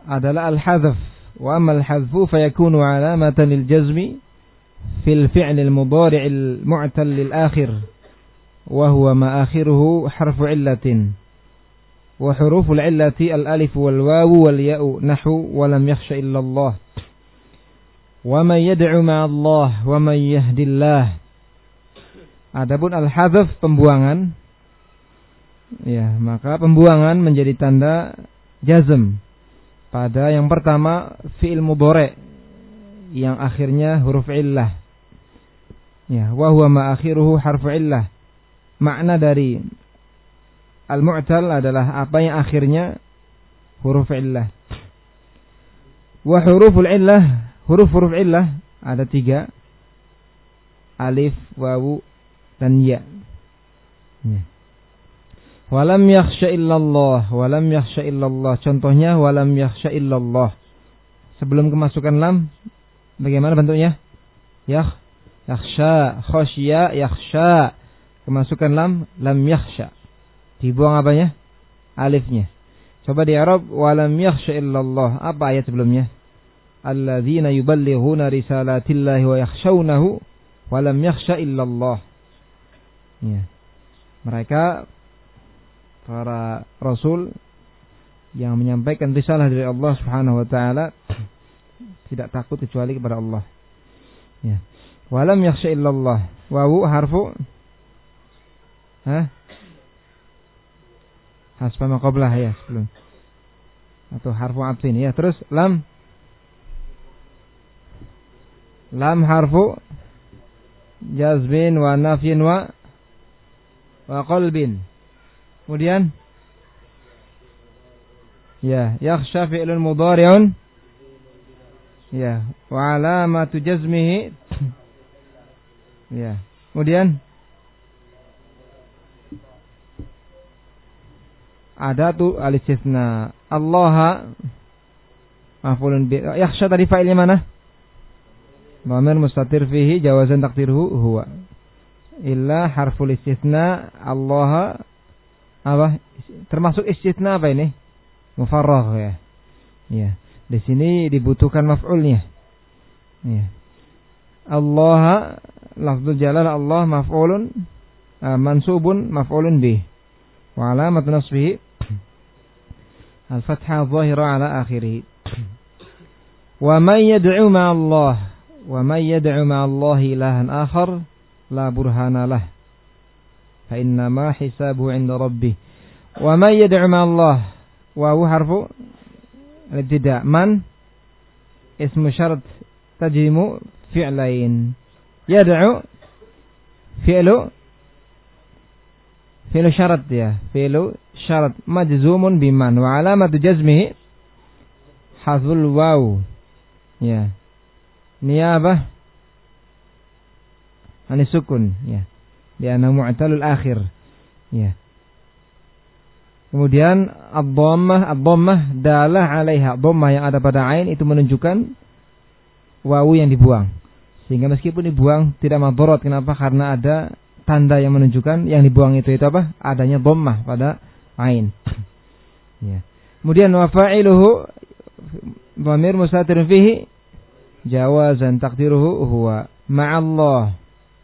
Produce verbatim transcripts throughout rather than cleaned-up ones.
adalah al-hadzf. Wa amma al-hadzfu fayakunu alamatan lil jazmi fil fi'l al-mudhari' al-mu'tal lil akhir wa huwa ma akhiruhu harfu illatin. Wa huruful illati al-alif wal wawu wal ya'u nahwu wa lam yakhsha illa Allah. Wa man yad'u ma'a Allah wa man yahdillah. Adapun al-hadzf pembuangan, ya, maka pembuangan menjadi tanda jazm pada yang pertama fi'il mudhari' yang akhirnya huruf illah. Ya, wa huwa ma akhiruhu harfu illah. Makna dari al-mu'tal adalah apa yang akhirnya huruf illah. Wa huruful illah, huruf-huruf illah ada tiga. Alif, wawu, dan ya. Ya. Walam yakhsha illallah, walam yakhsha illallah. Contohnya walam yakhsha illallah. Sebelum kemasukan lam, bagaimana bentuknya? Yakh, yakhsha, khosya, yakhsha. Kemasukan lam, lam yakhsha. Dibuang apanya? Alifnya. Coba di Arab, walam yakhsha illallah. Apa ayat sebelumnya? Alladzina yuballighuna risalatillahi wa yakhshawnahu walam yakhsha illallah. Ya. Mereka para rasul yang menyampaikan risalah dari Allah Subhanahu wa taala tidak takut kecuali kepada Allah. Ya. Walam yakhsha illallah. Wawu harfu ha? Hasfa ma qablah ya sebelum. Atau harfu atfin ya. Terus lam lam harfu jazmin wa nafyin wa wa qalbin. Kemudian ya, yakhsha fi'lun mudhari'un ya, wa alamatu jazmihi ya. Kemudian adatu al-istitsna. Allah maf'ulun bi. Yakhsha tadi fa'ilnya mana? Dhamir mustatir fihi jawazan taqdiruhu huwa. Illa harful istitsna. Allah apa? Termasuk istitsna apa ini? Mufarragh ya. Ya. Di sini dibutuhkan maf'ulnya. Ya. Allah lafzul jalal Allah maf'ulun uh, mansubun maf'ulun bih. Wa alamat nasbihi al-fathah dhahira ala akhirih. Wa man yad'u ma'a Allah wa man yad'u ma'a Allah ilahan akhar la burhana lah. Fa inna ma hisabuhu 'inda rabbih. Wa man yad'u ma'a Allah wa huwa harfu al-ibtida'. Man ismu syarat tajrimu fi'lain. Yad'u fi'lu fi'lu syarat ya, fi'lu syarat majzumun biman wa alamatu jazmihi hadzul waw ya, niyabah ani sukun ya, li'anna mu'talul akhir ya. Kemudian ad-dhammah, ad-dhammah dalah 'alaiha, dhammah yang ada pada ain itu menunjukkan wawu yang dibuang. Sehingga meskipun dibuang tidak madharat. Kenapa? Karena ada tanda yang menunjukkan yang dibuang itu itu apa? Adanya dhammah pada ain. Ya. Kemudian wa fa'iluhu dhamir mustatir fihi jawazan taqdiruhu huwa ma'allah.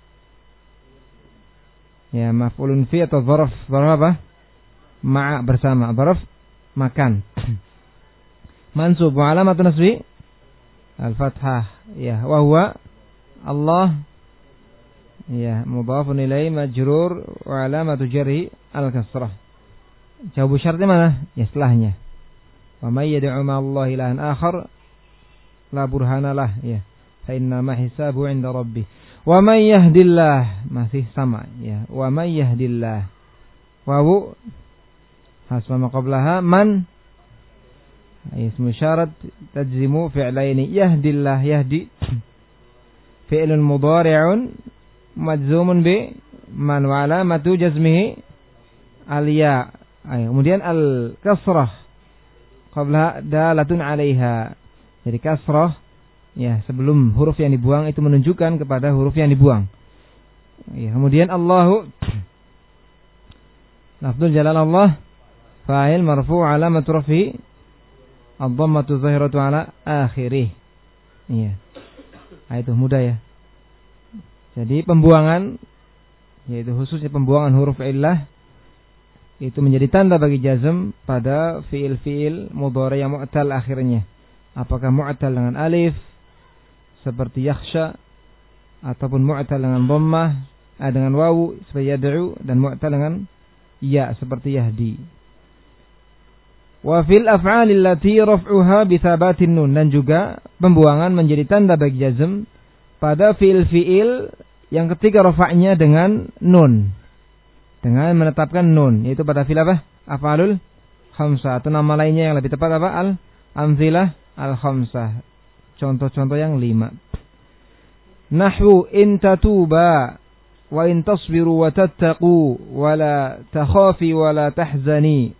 Ya, maf'ulun fi atau dzaraf, dzaraf apa? Ma'a bersama, dzaraf makan. Mansub wa alamatun nasbi al-fathah ya, wa huwa Allah ya, mudhafun ilaihi majrur wa alamatu jarhi al-kasrah. Jawab syaratnya mana? Ya, setelahnya. Wa may yad'u ma'allahi ilahan akhar la burhana lah ya, fa inna ma hisabu 'inda rabbih. Wa may yahdillah masih sama ya, wa may yahdillah. Wawu hasma ma qablaha man ismu syarat tajzimu fi'laini. Yahdillah, yahdi fi'lun mudhari'un majzumun bi man wa alamatu jazmihi al-ya. Kemudian al-kasrah qabla dalatun 'alaiha. Jadi kasrah ya, sebelum huruf yang dibuang itu menunjukkan kepada huruf yang dibuang. Ya, kemudian Allahu lafdzul jalal Allah fa'il marfu' alamatu raf'i ad-dhammatu zahiratu ala akhirih. Iya. Nah, itu mudah ya. Jadi pembuangan, yaitu khususnya pembuangan huruf illah, itu menjadi tanda bagi jazm pada fiil-fiil mudhari yang mu'tal akhirnya. Apakah mu'tal dengan alif seperti yakhsha, ataupun mu'tal dengan dhammah, eh, dengan wawu seperti yad'u, dan mu'tal dengan ya seperti yahdi. Wa fil af'alil lati raf'uha bi thabatin nun, dan juga pembuangan menjadi tanda bagi jazm pada fiil-fiil yang ketiga rafa'nya dengan nun, dengan menetapkan nun, yaitu pada fiil apa? Af'alul khamsah, atau nama lainnya yang lebih tepat apa? Al-amzilah al-khamsah, contoh-contoh yang lima. Nahwu in tatuba wa in tasbiru wa tattaqu wa la takhafi wa la tahzani.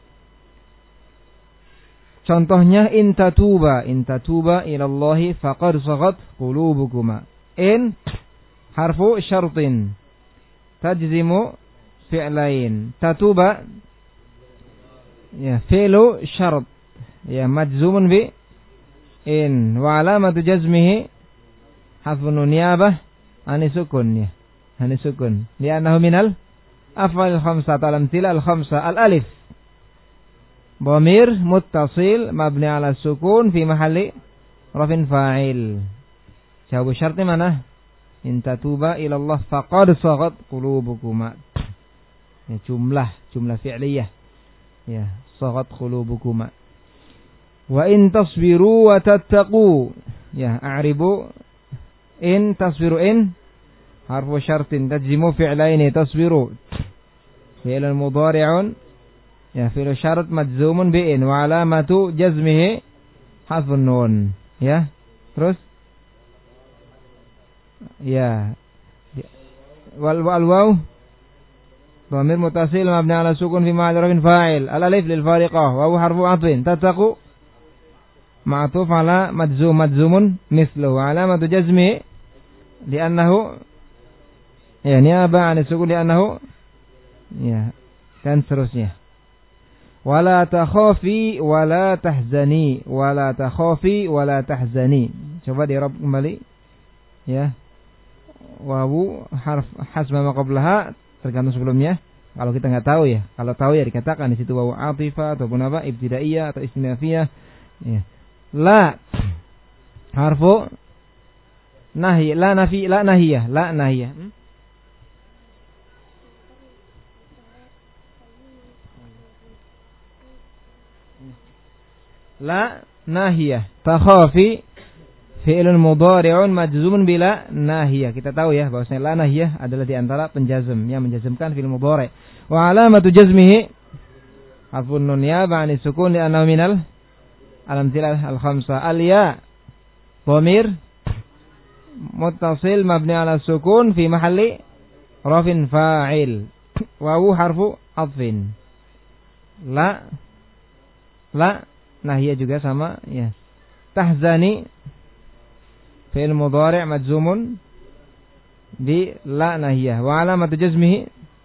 Contohnya in tatuba, in tatuba ilallahi faqad saghat qulubukuma. In harfu syartin tajzimu fi'lain. Tatuba ya fi'lu syart ya majzumun bi in, wa alamatu jazmihi hafun niyabah ani sukun ya, ani sukun li'annahu minal af'al khamsah al-amthila al-khamsah. Al-alif dhamir muttasil mabni ala sukun fi mahalli rafin fa'il. Jawab syartnya mana? In tatuba ilallah faqad saghat qulubukuma. Ya, jumlah jumlah fi'liyah ya, saghat qulubukuma. Wa in tasbiru wa tattaqu ya, a'ribu in tasbiru, in harfu syartin tajzimu fi'laini tasbiru fi'lun mudhari'un ya, fi'lu syarat majzumun bi in wa alamatu jazmihi hadfun nun ya. Terus ya, wal wal waw dhamir muttasil mabni ala sukun fi mahalli rafin fa'il. Al alif lil fariqah wa harfu atfin. Tattaqu ma'tuf ala majzum majzumun mislu wa alamatu jazmi li'annahu ya niyaba 'an sukun li'annahu ya, dan seterusnya. Wala takhafi wala tahzani, wala takhafi wala tahzani. Coba di i'rab kembali ya. Wawu harf hasba ma qablaha, tergantung sebelumnya. Kalau kita enggak tahu ya, kalau tahu ya dikatakan di situ wawu atifah ataupun apa ibtidaiyah atau istinafiyah ya. La harfu nahi, la nafi, la nahiyah, la nahiyah. Hmm? La nahiyah. Takhafi fi'lun mudhari'un majzumun bila nahiyah. Kita tahu ya bahwasanya la nahiyah adalah di antara penjazm yang menjazmkan fi'il mudhari'. Wa alamatu jazmihi harfun nun niyaba 'ani sukun li'annahu minal al-amthilah al-khamsah. Al-ya dhamir muttasil mabni 'ala sukun fi mahalli rafin fa'il. Wawu harfu atfin. La la nahiyah juga sama ya. Tahzani fi'il mudhari' majzumun bi la nahiyah wa alamatu jazmihi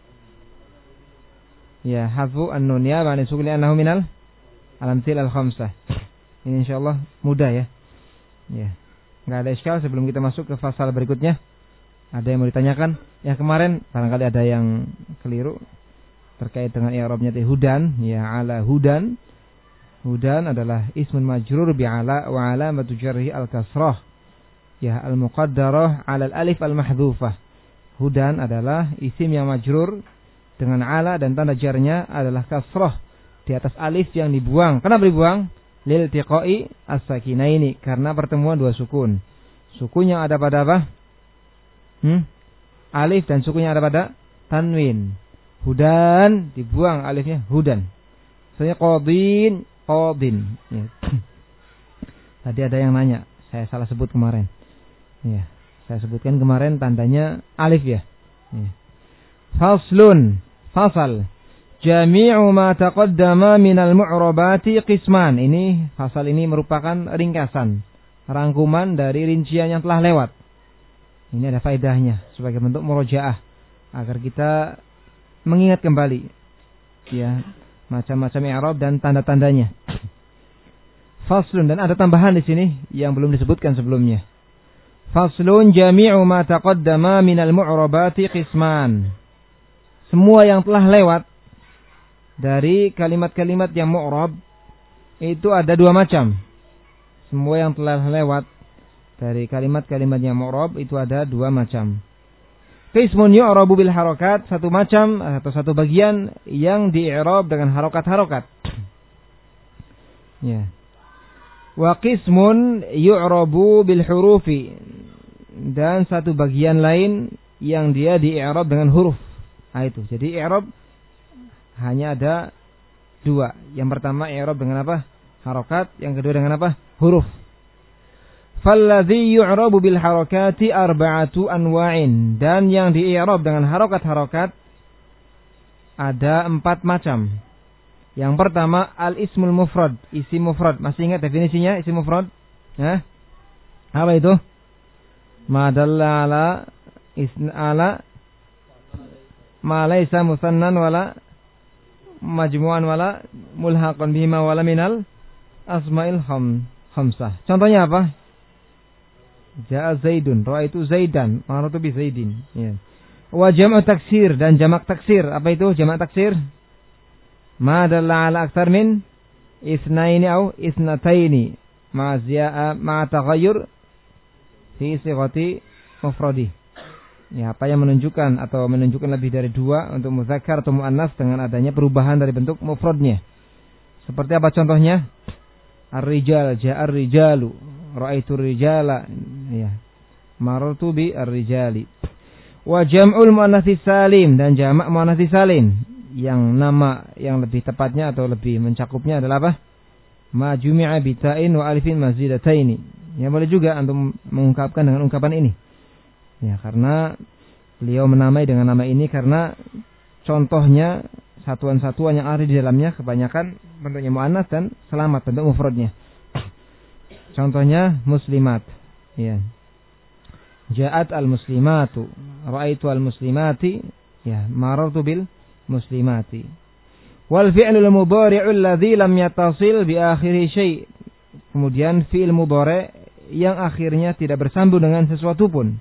ya hadfu an-nun ya ba'da sukun li'annahu minal al-amthil al-khamsah. Ini insyaallah mudah ya. Ya. Enggak ada iskal sebelum kita masuk ke fasal berikutnya. Ada yang mau ditanyakan? Ya kemarin barangkali ada yang keliru terkait dengan i'rabnya hudan ya, ala hudan. Hudan adalah ismun majrur bi ala wa alamatu jarhi al-kasrah. Ya al-muqaddarah 'ala al-alif al-mahdhufah. Hudan adalah isim yang majrur dengan ala dan tanda jarnya adalah kasrah di atas alif yang dibuang. Kenapa dibuang? Lil tiqai as-sakinaini, karena pertemuan dua sukun. Sukun yang ada pada apa? Hmm? Alif, dan sukun yang ada pada tanwin. Hudan dibuang alifnya, hudan. Soalnya qadin, qadin. Ya. Tadi ada yang nanya, saya salah sebut kemarin. Ya, saya sebutkan kemarin tandanya alif ya. Ya. Faslun, fasal. Jami'u ma taqaddama minal mu'rabati qisman. Ini fasal ini merupakan ringkasan, rangkuman dari rincian yang telah lewat. Ini ada faedahnya sebagai bentuk murojaah agar kita mengingat kembali ya macam-macam i'rab dan tanda-tandanya. Faslun, dan ada tambahan di sini yang belum disebutkan sebelumnya. Faslun jami'u ma taqaddama minal mu'rabati qisman. Semua yang telah lewat dari kalimat-kalimat yang mu'rab itu ada dua macam. Semua yang telah lewat dari kalimat-kalimat yang mu'rab itu ada dua macam. Qismun yu'rabu bil harakat, satu macam atau satu bagian yang di-i'rab dengan harokat-harokat. Ya. Wa qismun yu'rabu bil hurufi, dan satu bagian lain yang dia di-i'rab dengan huruf. Nah itu. Jadi i'rab hanya ada dua. Yang pertama i'rab dengan apa? Harokat. Yang kedua dengan apa? Huruf. Falladhi yu'rabu bil harakati arba'atu anwa'in, dan yang di-i'rab dengan harokat-harokat ada empat macam. Yang pertama al-ismul mufrad, isim mufrad. Masih ingat definisinya isim mufrad? Hah? Apa itu? Ma dalla ala isna ala ma laysa musannan wala majmu'an wala mulhaqan bihima wala minal asma'il kham khamsah. Contohnya apa? Ja'a Zaidun, ra'aitu Zaidan, marartu bi Zaidin. Ya. Wa jam'u taksir, dan jamak taksir. Apa itu jamak taksir? Ma dalla ala aktsar min itsnaini au itsnataini ma ziya'a ma taghayyur fi sighati mufradi. Ya, apa yang menunjukkan atau menunjukkan lebih dari dua untuk muzakkar atau muannas dengan adanya perubahan dari bentuk mufradnya. Seperti apa contohnya? Ar-rijal, ja'ar rijalu, ra'aitu rijala, ya. Marartu bi ar-rijali. Wa jam'ul muannats salim, dan jamak muannats salim yang nama yang lebih tepatnya atau lebih mencakupnya adalah apa? Ma jumi'a bi ta'in wa alifin mazidataini. Ya, boleh juga untuk mengungkapkan dengan ungkapan ini. Ya, karena beliau menamai dengan nama ini karena contohnya satuan-satuan yang ada di dalamnya kebanyakan bentuknya muannats dan selamat bentuk mufradnya. Contohnya muslimat. Ya. Ja'at al-muslimatu, ra'aitu al-muslimati, ya, marartu bil muslimati. Wal fi'lul mudhari'u alladhi lam yattasil bi akhiri syai'. Kemudian fi'il mudhari' yang akhirnya tidak bersambung dengan sesuatu pun.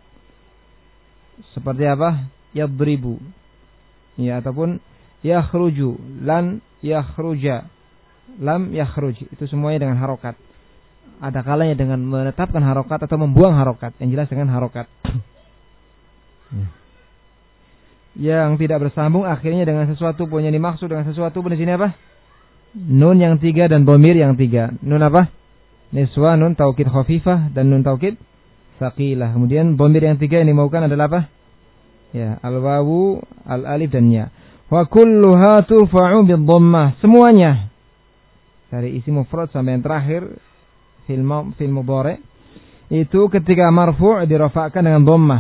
Seperti apa? Yadribu. Ya, ataupun yakhruju, lan yakhruja, lam yakhruj. Itu semuanya dengan harokat. Ada kalanya dengan menetapkan harokat atau membuang harokat. Yang jelas dengan harokat. Yang tidak bersambung akhirnya dengan sesuatu pun. Yang dimaksud dengan sesuatu pun di sini apa? Nun yang tiga dan bomir yang tiga. Nun apa? Niswa, nun taukid khafifah, dan nun taukid saqilah. Kemudian bomir yang tiga yang dimaukan adalah apa? Ya, al-wawu, al-alif, dan ya. Wa kulluha turfa'u bid-dhammah. Semuanya dari isim mufrad sampai yang terakhir fil fil mudhari itu ketika marfu' dirafa'kan dengan dhammah.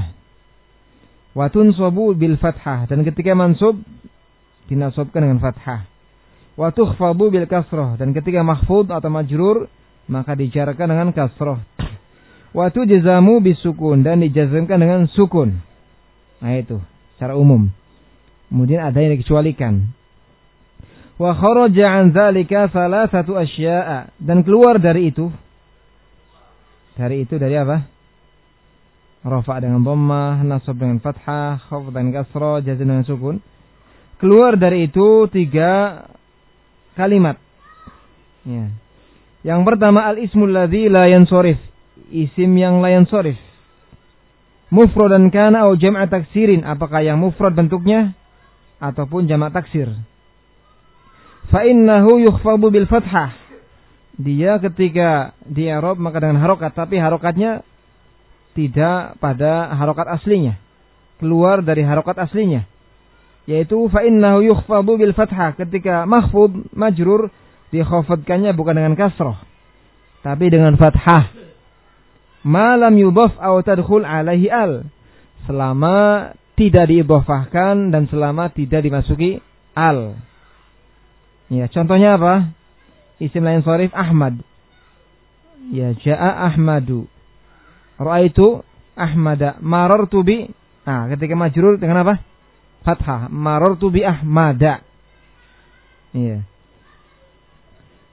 Wa tunsabu bil fathah, dan ketika mansub dinasabkan dengan fathah. Wa tukhfadu bil kasrah, dan ketika mahfud atau majrur maka dijarkan dengan kasrah. Wa tujzamu bis sukun, dan dijazmkan dengan sukun. Nah itu secara umum. Kemudian ada yang dikecualikan. Wa kharaja an dzalika thalathatu asya'a, dan keluar dari itu. Dari itu dari apa? Rafa' dengan dhammah, nasab dengan fathah, khafd dengan kasrah, jazm dengan sukun. Keluar dari itu tiga kalimat. Ya. Yang pertama al-ismul ladzi la yansharif, isim yang la yansharif. Mufradan kana atau jam'a taksirin, apakah yang mufrad bentuknya ataupun jamak taksir. Fa innahu yukhfadu bil fathah. Dia ketika di i'rab maka dengan harokat, tapi harokatnya tidak pada harokat aslinya, keluar dari harokat aslinya, yaitu fa innahu yukhfadu bil fathah. Ketika mahfud majrur dikhafadkannya bukan dengan kasrah tapi dengan fathah. Ma lam yudhaf aw tadkhul alaihi al, selama tidak diidhafahkan dan selama tidak dimasuki al. Ya, contohnya apa? Isim lain sharif Ahmad. Ya, ja'a Ahmadu. Ra'aitu Ahmada. Marartu bi. Nah, ketika majrur dengan apa? Fathah. Marartu bi Ahmada. Iya.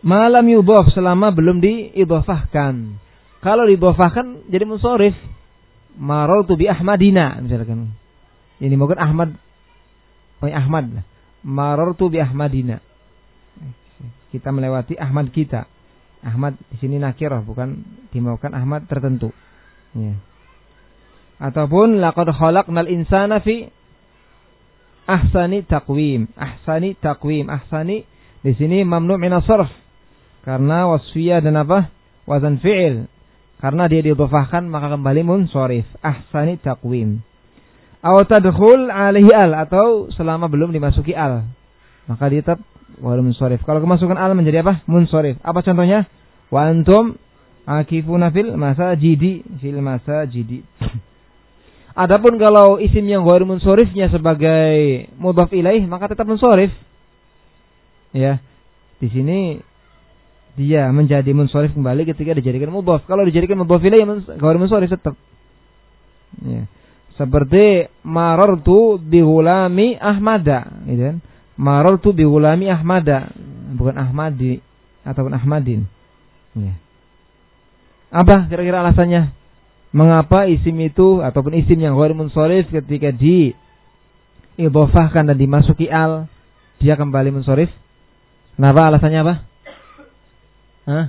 Malam yudhaf, selama belum diidhafahkan. Kalau diidhafahkan jadi munsharif. Marartu bi Ahmadina misalkan. Ini mungkin Ahmad oh Ahmad lah. Marartu bi Ahmadina. Kita melewati Ahmad kita. Ahmad di sini nakirah, bukan dimaukan Ahmad tertentu. Ya. Ataupun laqad khalaqnal insana fi ahsani taqwim. Ahsani taqwim. Ahsani di sini mamnu' min as-sarf. Karena wasfiyah dan apa? Wazan fi'il. Karena dia didhafahkan maka kembali munsharif. Ahsani taqwim. Aw tadkhul alaihi al, atau selama belum dimasuki al, maka dia tetap wal munsharif. Kalau kemasukan al menjadi apa? Munsharif. Apa contohnya? Wa antum akifuna fil masajidi, fil masajidi. Adapun kalau isim yang ghair munsharifnya sebagai mudhaf ilaih, maka tetap munsharif. Ya. Di sini dia menjadi munsharif kembali ketika dijadikan mudhaf. Kalau dijadikan mudhaf ilaih ghair munsharif tetap. Ya. Seperti marartu bi ghulami Ahmada, gitu kan? Marartu bi ghulami Ahmada, bukan Ahmadi ataupun Ahmadin. Ya. Apa kira-kira alasannya? Mengapa isim itu ataupun isim yang ghair munsharif ketika diidhafahkan dan dimasuki al, dia kembali munsharif? Kenapa? Alasannya apa? Hah?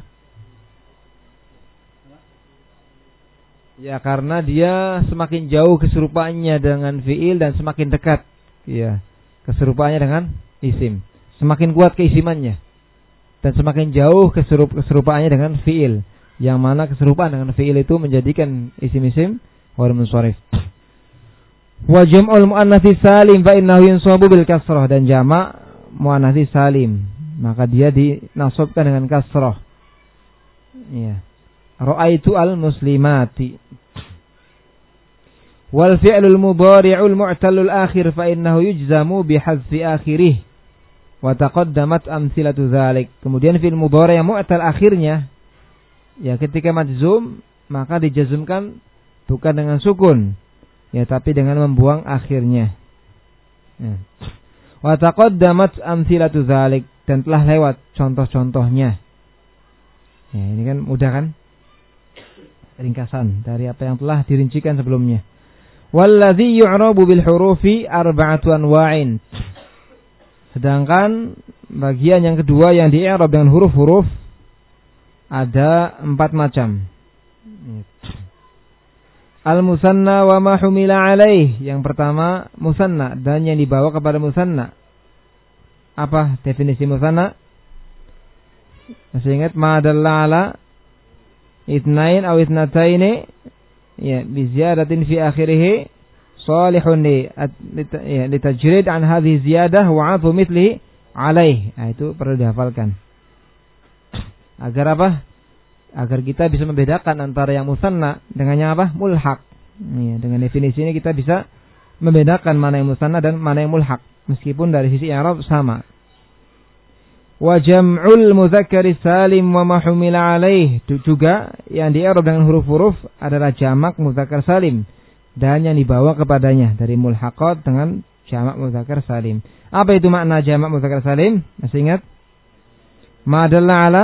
Ya, karena dia semakin jauh keserupaannya dengan fi'il dan semakin dekat, ya, keserupaannya dengan isim. Semakin kuat keisimannya dan semakin jauh keserup keserupaannya dengan fi'il. Yang mana keserupaan dengan fi'il itu menjadikan isim-isim ghair munsharif. Wa jam'ul muannats salim fa innahu yunsabu bil kasrah, dan jamak muannats salim maka dia dinasabkan dengan kasrah. Ya. Ra'aitu al-muslimati. Wal fi'lul mudhari'ul mu'tallul akhir fa innahu yujzamu bi hadfi akhirih wa taqaddamat amsilatu dzalik. Kemudian fi'il mudhari' yang mu'tal akhirnya, ya, ketika majzum maka dijazmkan bukan dengan sukun, ya, tapi dengan membuang akhirnya. Ya. Wa taqaddamat amsilatu dzalik, dan telah lewat contoh-contohnya. Ya, ini kan mudah kan? Ringkasan dari apa yang telah dirincikan sebelumnya. Wallazi yu'rabu bil hurufi arba'atu anwa'in. Sedangkan bagian yang kedua yang di-i'rab dengan huruf-huruf ada empat macam. Al-musanna wa ma humila alaih. Yang pertama musanna dan yang dibawa kepada musanna. Apa definisi musanna? Masih ingat ma dalla ala itnain aw itnataini, ya, bi ziyadatin fi akhirih salihun li ya litajrid an hadhihi ziyadah wa 'atfu mithlihi alaih. Nah, itu perlu dihafalkan. Agar apa? Agar kita bisa membedakan antara yang musanna dengan yang apa? Mulhaq. Ya, dengan definisi ini kita bisa membedakan mana yang musanna dan mana yang mulhaq, meskipun dari sisi i'rab sama. Wa jam'ul mudzakkari salim wa ma humila alaih, juga yang di-i'rab dengan huruf-huruf adalah jamak mudzakkar salim dan yang dibawa kepadanya dari mulhaqat dengan jamak mudzakkar salim. Apa itu makna jamak mudzakkar salim? Masih ingat? Ma dalla ala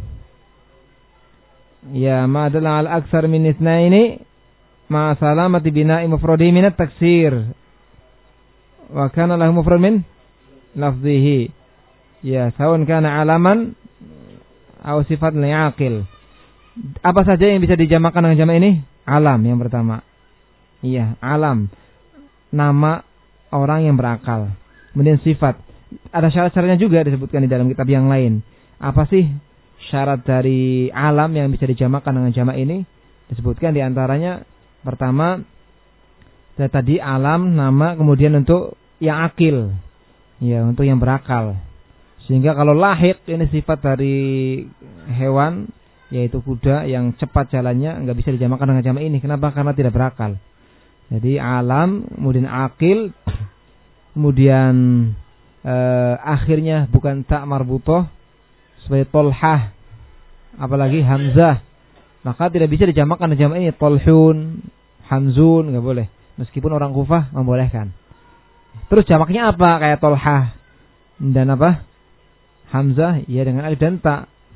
ya ma dalla ala aktsar min itsnaini ma salamati bina'i mufradi min at-taksir wa kana lahu mufrad min lafzihi. Ya, sawan kana alaman atau sifat li'aqil. Apa saja yang bisa dijamakan dengan jamak ini? Alam yang pertama. Iya, alam. Nama orang yang berakal. Kemudian sifat. Ada syarat-syaratnya juga disebutkan di dalam kitab yang lain. Apa sih syarat dari alam yang bisa dijamakan dengan jamak ini? Disebutkan di antaranya pertama tadi alam, nama, kemudian untuk yang akil. Ya, untuk yang berakal. Sehingga kalau lahik ini sifat dari hewan, yaitu kuda yang cepat jalannya, enggak bisa dijamakan dengan jamak ini. Kenapa? Karena tidak berakal. Jadi alam, kemudian akil, kemudian eh, akhirnya bukan tak marbutoh sebagai tolhah, apalagi hamzah, maka tidak bisa dijamakan dengan jamak ini. Tolhun, hamzun, enggak boleh. Meskipun orang Kufah membolehkan. Terus jamaknya apa? Kayak tolhah dan apa? Hamzah, ya dengan alif dan ta.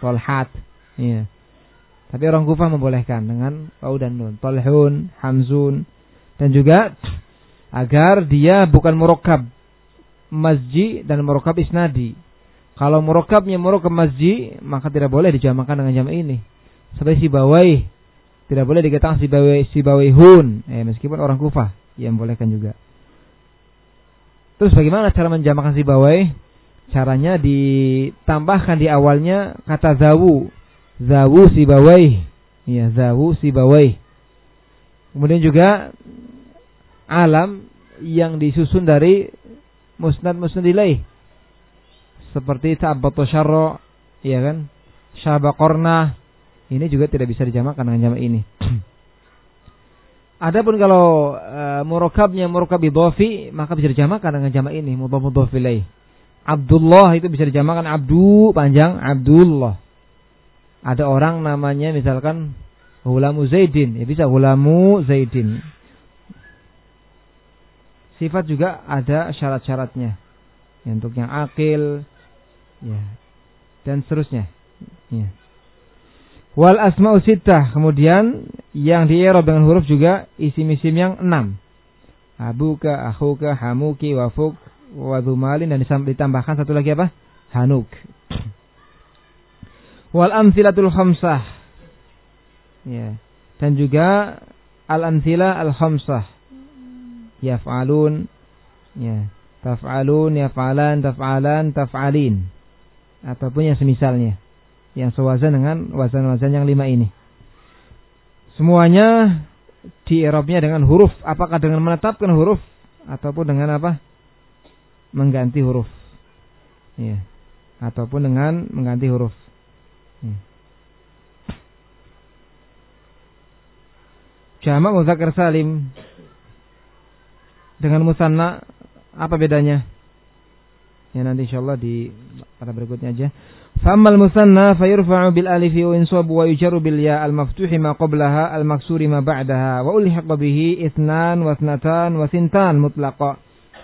Tolhat. Iya. Tapi orang Kufah membolehkan dengan waw dan nun. Tolhun, hamzun. Dan juga agar dia bukan murakkab masji dan murakkab isnadi. Kalau murakkabnya murakkab masji, maka tidak boleh dijamakan dengan jamak ini. Seperti Sibawai, tidak boleh dikatakan Sibawai Sibawaihun. Eh, meskipun orang Kufah yang membolehkan juga. Terus bagaimana cara menjamakan Sibawai? Caranya ditambahkan di awalnya kata zawu. Zawu Sibawai. Ya, zawu Sibawai. Kemudian juga alam yang disusun dari musnad musnad ilaih. Seperti ta'abbatu syarra, ya kan? Syabaqarna. Ini juga tidak bisa dijamakkan dengan jamak ini. Adapun kalau uh, murakkabnya murakkab idhafi, maka bisa dijamakkan dengan jamak ini, mudhaf mudhaf ilaih. Abdullah itu bisa dijamakkan abdu panjang Abdullah. Ada orang namanya misalkan Hulamu Zaidin, ya bisa Hulamu Zaidin. Sifat juga ada syarat-syaratnya. Ya, untuk yang akil, ya, dan seterusnya. Ya. Wal asma'u sittah, kemudian yang di i'rab dengan huruf juga isim-isim yang enam. Abuka, akhuka, hamuki, wafuk, wadhumalin, dan ditambahkan satu lagi apa? Hanuk. Wal amsilatul khamsah. Ya. Dan juga al-amsilah al-khamsah. Yaf'alun, ya, taf'alun, yaf'alan, taf'alan, taf'alin. Ataupun yang semisalnya, yang sewazan dengan wazan-wazan yang lima ini. Semuanya di i'rabnya dengan huruf. Apakah dengan menetapkan huruf ataupun dengan apa? Mengganti huruf. Ya. Ataupun dengan mengganti huruf. Ya. Jamak mudzakkar salim dengan musanna apa bedanya? Ya, nanti insyaallah di pada berikutnya aja. Fa'ammal musanna fayurfa'u bil alifi wa insabu wa yujarru bil ya al maftuhi ma qablaha al maksuri ma ba'daha wa ulhiqa bihi itsnan wa ithnatan wa thintan mutlaqa.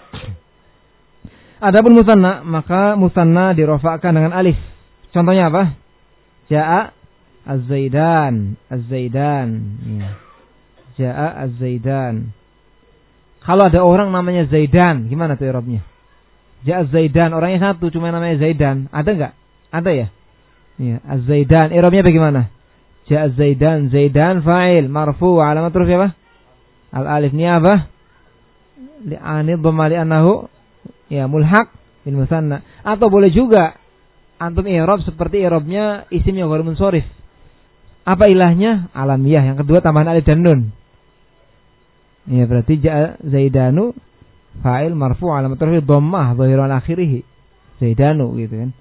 Adapun musanna, maka musanna dirofakkan dengan alif. Contohnya apa? Ja'a az-zaidan, az-zaidan. Ya. Ja'a az-zaidan. Kalau ada orang namanya Zaidan, gimana tuh i'rabnya? Ja'a az-zaidan, orangnya satu cuma namanya Zaidan. Ada enggak? Ada ya? Ya, az-zaidan. I'rabnya bagaimana? Ja'a az-zaidan, zaidan fa'il marfu' alamat raf'i apa? Al-alif ni apa? Li'ani dhamma li'annahu ya mulhaq bil musanna. Atau boleh juga antum i'rab seperti i'rabnya isim yang ghair munsharif. Apa ilahnya? Alamiyah. Yang kedua tambahan alif dan nun. Ya, berarti ja'a zaidanu fa'il marfu' alamat raf'i dhammah dhahirun ala akhirih. Zaidanu gitu kan.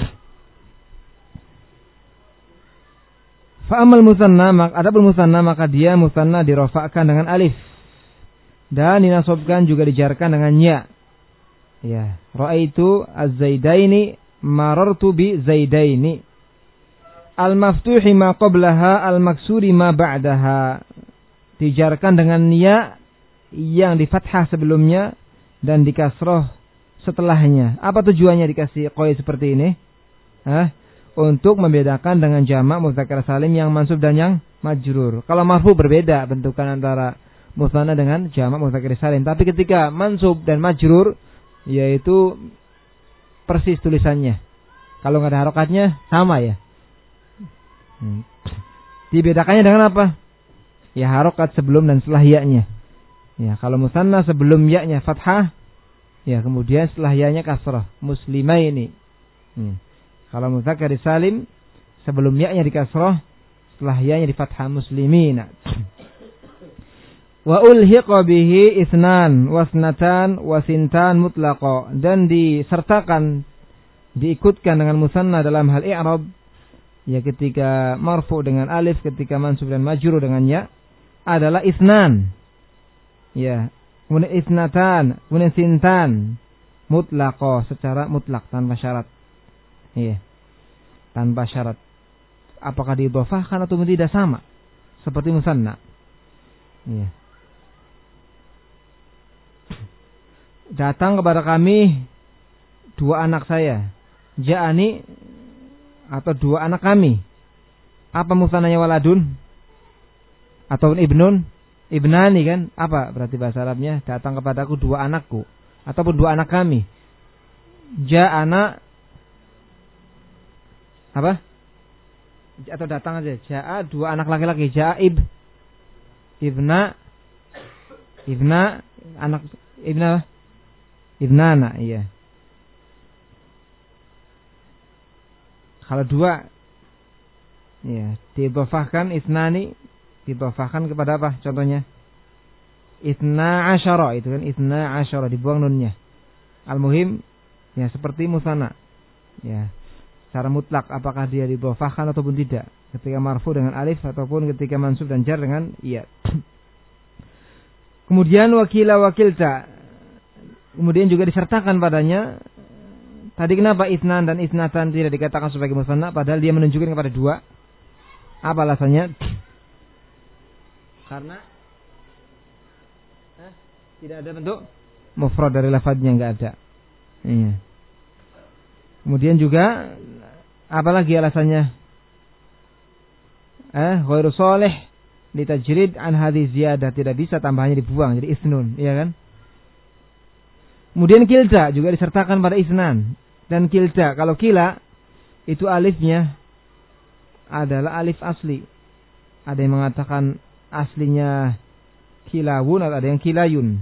Fa'amal musanna, maka adapun musanna maka dia musanna dirofakkan dengan alif dan dinasobkan juga dijarkan dengan ya. Ya, ra'aitu az-zaidaini marartu bi zaidaini. Al-maftuhi ma qablaha al-maksuri ma ba'daha. Dijarkan dengan ya yang di fathah sebelumnya dan di kasroh setelahnya. Apa tujuannya dikasih qaid seperti ini? Hah? Untuk membedakan dengan jamak mudzakkar salim yang mansub dan yang majrur. Kalau marfu berbeda bentukan antara musanna dengan jamak mudzakkar salim. Tapi ketika mansub dan majrur, yaitu persis tulisannya. Kalau nggak ada harokatnya sama ya. Hmm. Dibedakannya dengan apa? Ya, harokat sebelum dan setelah ya-nya. Ya, kalau musanna sebelum ya-nya fathah, ya kemudian setelah ya-nya kasrah. Muslimaini. Hmm. Kalau mudzakkar salim sebelum ya-nya di kasrah, setelah ya-nya di fathah muslimina. Wa ulhiqa bihi isnan wasnatan wasintan mutlaqa, dan disertakan diikutkan dengan musanna dalam hal i'rab ya ketika marfu dengan alif, ketika mansub dan majrur dengan ya adalah isnan. Ya, kemudian isnatan, kemudian sintan mutlaqa secara mutlak tanpa syarat. Iya. Tanpa syarat. Apakah diidhofahkan atau tidak sama seperti musanna. Iya. Datang kepada kami dua anak saya. Ja'ani atau dua anak kami. Apa musannanya waladun? Atau ibnun? Ibnani kan? Apa berarti bahasa Arabnya? Datang kepadaku dua anakku. Ataupun dua anak kami. Ja'ana. Apa? Atau datang aja. Ja'a dua anak laki-laki. Ja'ib. Ibna. Ibna. Anak. Ibna. Ibnana. Iya. Kalau dua. Ya. Didofahkan isnani. Didofahkan kepada apa contohnya? Itna asyara. Itu kan itna asyara. Dibuang nunnya. Al-muhim. Ya seperti musanna. Ya. Secara mutlak apakah dia didofahkan ataupun tidak. Ketika marfu dengan alif ataupun ketika mansub dan jar dengan iya. Kemudian wakila wakilta. Kemudian juga disertakan padanya. Tadi kenapa isnan dan isnatan tidak dikatakan sebagai musanna padahal dia menunjukkan kepada dua? Apa alasannya? Karena eh, tidak ada bentuk mufrad dari lafadznya, enggak ada. Iya. Kemudian juga apalagi alasannya? Eh, ghairu shalih litajrid an hadhihi ziyadah, tidak bisa tambahannya dibuang jadi isnun, iya kan? Kemudian kilta juga disertakan pada isnan dan kilta. Kalau kila itu alifnya adalah alif asli. Ada yang mengatakan aslinya kilawun atau ada yang kilayun.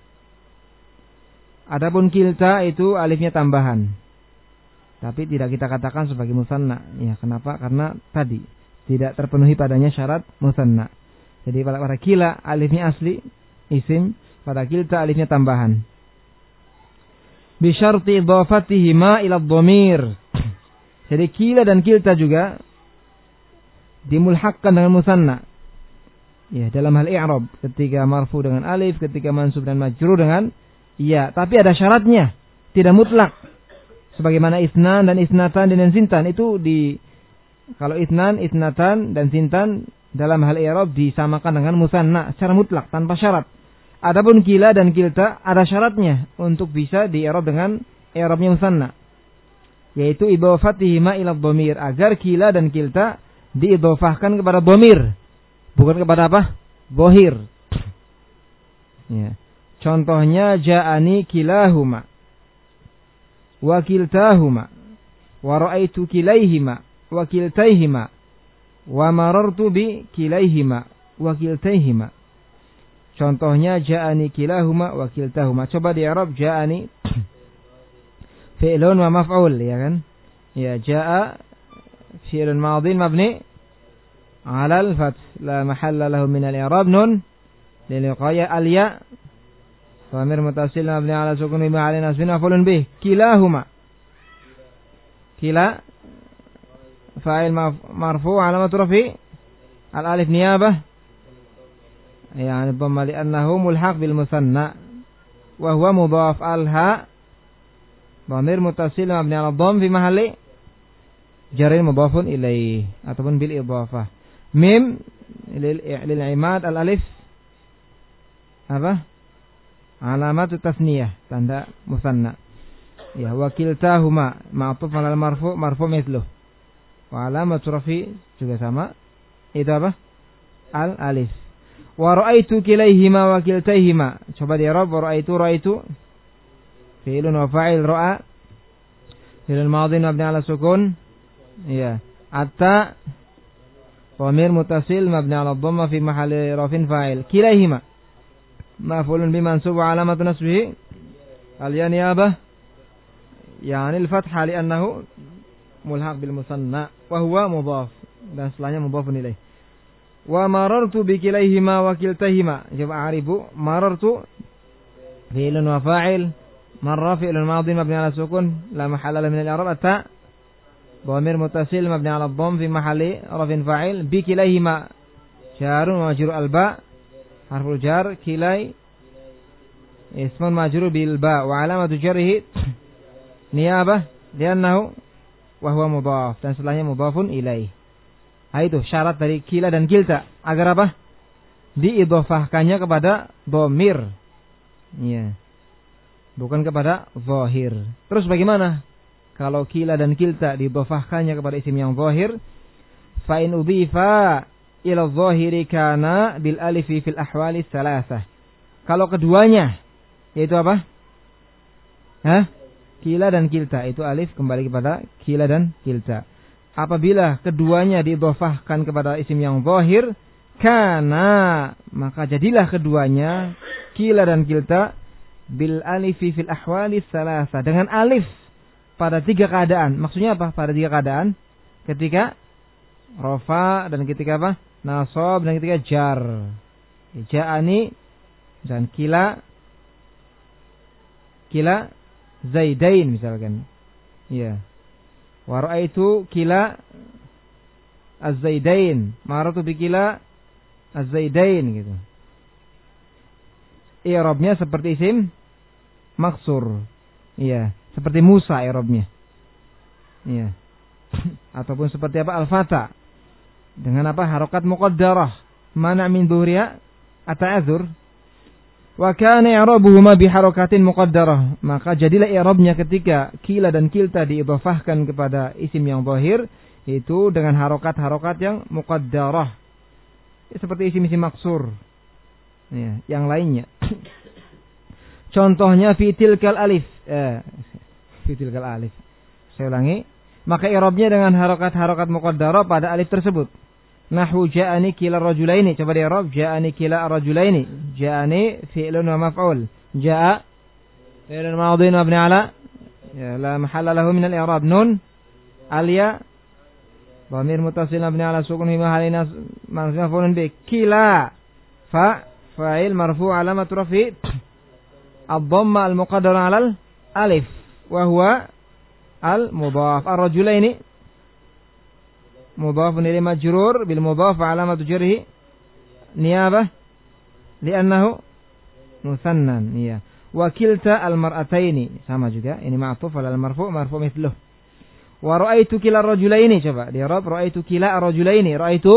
Adapun kilta itu alifnya tambahan. Tapi tidak kita katakan sebagai musanna. Ya, kenapa? Karena tadi tidak terpenuhi padanya syarat musanna. Jadi pada, pada kila alifnya asli isim, pada kilta alifnya tambahan. Bi syarti idhafatihima ila dhamir. Jadi kila dan kilta juga dimulhaqkan dengan musanna. Ya, dalam hal i'rab ketika marfu dengan alif, ketika mansub dan majrur dengan iya, tapi ada syaratnya, tidak mutlak. Sebagaimana isnan dan isnatan dan sintan itu di kalau isnan, isnatan dan sintan dalam hal i'rab disamakan dengan musanna secara mutlak tanpa syarat. Adapun kila dan kilta ada syaratnya untuk bisa di i'rab dengan i'rabnya musanna, yaitu idhafatihima ila dhamir, agar kila dan kilta diidhafahkan kepada dhamir, bukan kepada apa? Bohir. Ya. Contohnya ja'ani kilahuma wa kiltahuma wa ra'aitu kilaihima wa kiltaihima wa marartu bi kilaihima wa kiltaihima. Contohnya ja'ani kilahuma wa kiltahuma. Coba di Arab ja'ani fi'lun wa maf'ul, ya kan? Ya, ja'a fi'lun madhin mabni 'ala al-fath la mahalla lahu min al-i'rab, nun lil wiqaya al-ya dhamir muttasil mabni 'ala sukun bi ma'al nasbin maf'ulun bih. Kilahuma. Kila fa'il marfu' 'alamat rafi al-alif niyabah, yani dhamma li annahu mulhaq bil musanna wa huwa mudhaf, al-ha dhamir muttasil mabni 'ala dhamm fi mahalli jarin mudhafun ilaih ataupun bil idhafah. Mim lil lil imad al alif apa? Alamat tasniyah, tanda musanna. Ya, wa kiltahuma ma'tuf 'ala al marfu' marfu' mithluh. Wa alamat rafi juga sama. Itu apa? Al alif. Wa ra'aitu kilaihima wa kiltaihima. Coba di i'rab wa ra'aitu ra'aitu fi'lun wa fa'il ra'a fi'lun madhin mabni 'ala sukun. Ya. Atta dhamir muttasil mabni 'ala dhamma fi mahalli rafin fa'il. Kilaihima maf'ulun bi mansub wa 'alamat nasbihi al-ya niyabah yani al-fathha li annahu mulhaq bil musanna wa huwa mudhaf, dan setelahnya mudhafun ilaih. Wa marartu bi kilaihima wa kiltahima. Coba aribu marartu fi'lun wa fa'il, marra fi'lun madhi mabni 'ala sukun la mahalla lahu min al-i'rab, atta dhamir muttasil mabni 'ala dhamm fi mahalli rafin fa'il. Bi kilaihima jarun wa majrur al-ba harful jar, kilai ismun majrur bil ba wa alamatu jarrihi niyabah li'annahu wa huwa mudhaf, dan setelahnya mudhafun ilaih. Nah, itu syarat dari kila dan kilta agar apa? Diidhofahkannya kepada dhamir. Iya. Bukan kepada zahir. Terus bagaimana kalau kila dan kilta didhofahkannya kepada isim yang zahir, fa in udhifa ila dhahiri kana bil alifi fil ahwali tsalatsah. Kalau keduanya yaitu apa? Hah? Kila dan kilta, itu alif kembali kepada kila dan kilta. Apabila keduanya didhofahkan kepada isim yang zahir, kana, maka jadilah keduanya kila dan kilta bil alifi fil ahwali tsalatsah, dengan alif pada tiga keadaan. Maksudnya apa? Pada tiga keadaan. Ketika rafa dan ketika apa? Nasab dan ketika jar. Ja'ani dan kila kila Zaidain misalkan. Ya. Wa ra'aitu kila az-Zaidain, maratu bi kila az-Zaidain gitu. I'rabnya seperti isim maksur. Iya, seperti Musa i'rabnya. Iya. Ataupun seperti apa? Al-Fata. Dengan apa? Harokat muqaddarah. Mana min dhuhriya at-ta'adzur. Wa kana i'rabuhuma bi harakatin muqaddarah. Maka jadilah i'rabnya ketika kila dan kilta diidhafahkan kepada isim yang zahir itu dengan harokat-harokat yang muqaddarah. Seperti isim-isim maksur. Ya, yang lainnya. Contohnya fitil kal alif. Eh, fitil kal alif. Saya ulangi. Maka i'rabnya dengan harokat-harokat muqaddarah pada alif tersebut. Nahwu ja'ani kila rajulaini. Coba di i'rab ja'ani kila rajulaini. Ja'ani fi'lun wa maf'ul. Ja'a fi'lun madhin wa mabni ala ya la mahalla lahu min al-i'rab. Nun al-ya dhamir muttasil mabni ala sukun fi mahalli nasb maf'ulun bi. Kila fa fa'il marfu' alamat rafi ad-dhamma al-muqaddara 'ala al-alif wa huwa al-mudhaf. Ar-rajulaini mudhafun ilayhi majrur bil mudhaf 'alamat jarhi niyabah li'annahu musannan. Iya. Wa kilta al-mar'ataini sama juga, ini ma'tuf 'ala al-marfu' marfu' mithluh. Wa ra'aitu kila ar-rajulaini. Coba di i'rab ra'aitu kila ar-rajulaini. Ra'aitu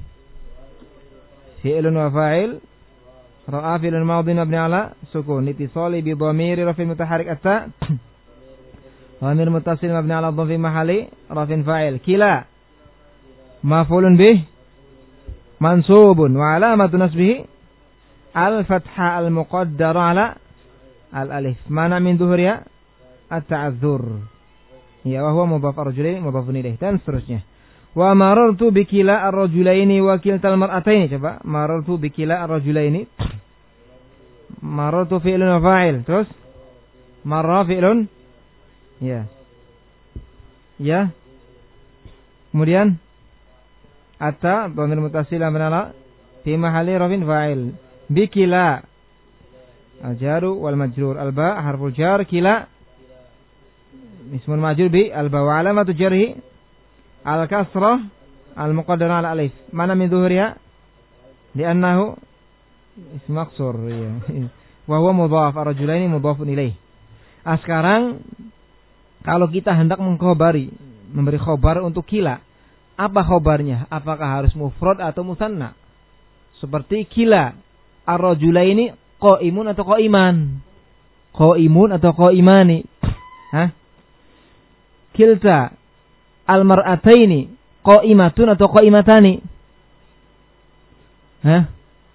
fi'lun wa fa'il. Ra'a fi'lun madhin mabni 'ala sukun litisali bi dhamiri raf'in mutaharrik at-ta. Dhamir muttasil mabni 'ala dhamm fi mahalli raf'in fa'il. Kila maf'ulun bih mansubun wa 'alamatu nasbihi al-fathah al-muqaddara 'ala al-alif. Mana min dhuhriya at-ta'adzur. Ya wa huwa mudhaf ar-rajulaini mudhafun ilaih dan seterusnya. Wa marartu bikila ar-rajulaini wa kiltal mar'ataini. Coba marartu bikila ar-rajulaini. Marartu fi'lun wa fa'il. Terus marra fi'lun ya. Ya. Kemudian atta dhamir muttasil manala fi mahalli rafin fa'il. Bikila al-jaru wal majrur. Al-ba harful jar, kila ismun majrur bi al-ba wa alamatu jarhi al-kasrah al-muqaddara 'ala alif. Mana min dhuhriha? Li'annahu ism maqsur ya. Wa huwa mudhaf, ar-rajulaini mudhafun ilaih. Ah, sekarang kalau kita hendak mengkhabari, memberi khabar untuk kila, apa khabarnya? Apakah harus mufrad atau musanna? Seperti kila ar-rajulaini qaimun atau qaiman? Qaimun atau qaimani? Hah? Kilta al-mar'ataini qaimatun atau qaimatani? Hah?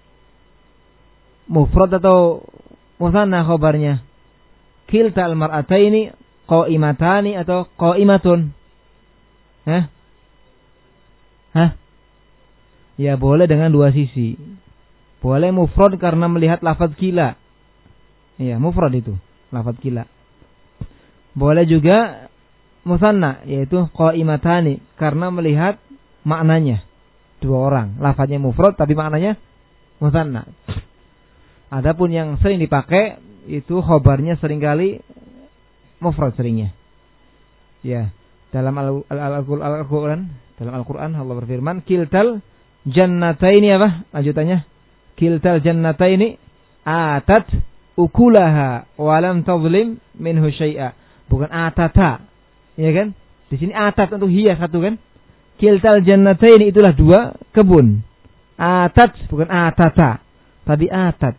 Mufrad atau musanna khabarnya? Kilta al-mar'ataini qaimatani atau qaimatun? Hah? Hah? Ya boleh dengan dua sisi. Boleh mufrad karena melihat lafaz kila. Iya, mufrad itu, lafaz kila. Boleh juga musanna, yaitu qaimatani, karena melihat maknanya. Dua orang, lafaznya mufrad tapi maknanya musanna. Adapun yang sering dipakai itu khobarnya seringkali mufrad seringnya. Ya, dalam Al-Qur'an, dalam Al-Qur'an Allah berfirman, kiltal jannataini apa? Lanjutannya, kiltal jannataini atat ukulaha wa lam tadhlim minhu syai'a. Bukan atata. Ya kan? Di sini atat untuk hias satu kan? Kiltal jannataini itulah dua kebun. Atat bukan atata, tapi atat.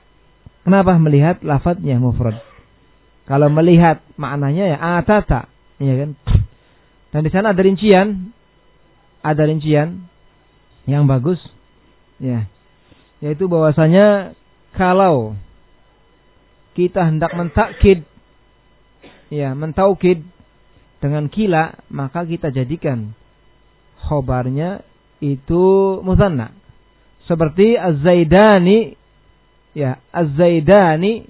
Kenapa? Melihat lafadznya mufrad. Kalau melihat maknanya ya atata. Iya kan? Dan di sana ada rincian, ada rincian yang bagus, ya, yaitu bahwasanya kalau kita hendak mentakkid, ya, mentaukid dengan kila, maka kita jadikan khobarnya itu mutsanna. Seperti Az-Zaidani, ya, Az-Zaidani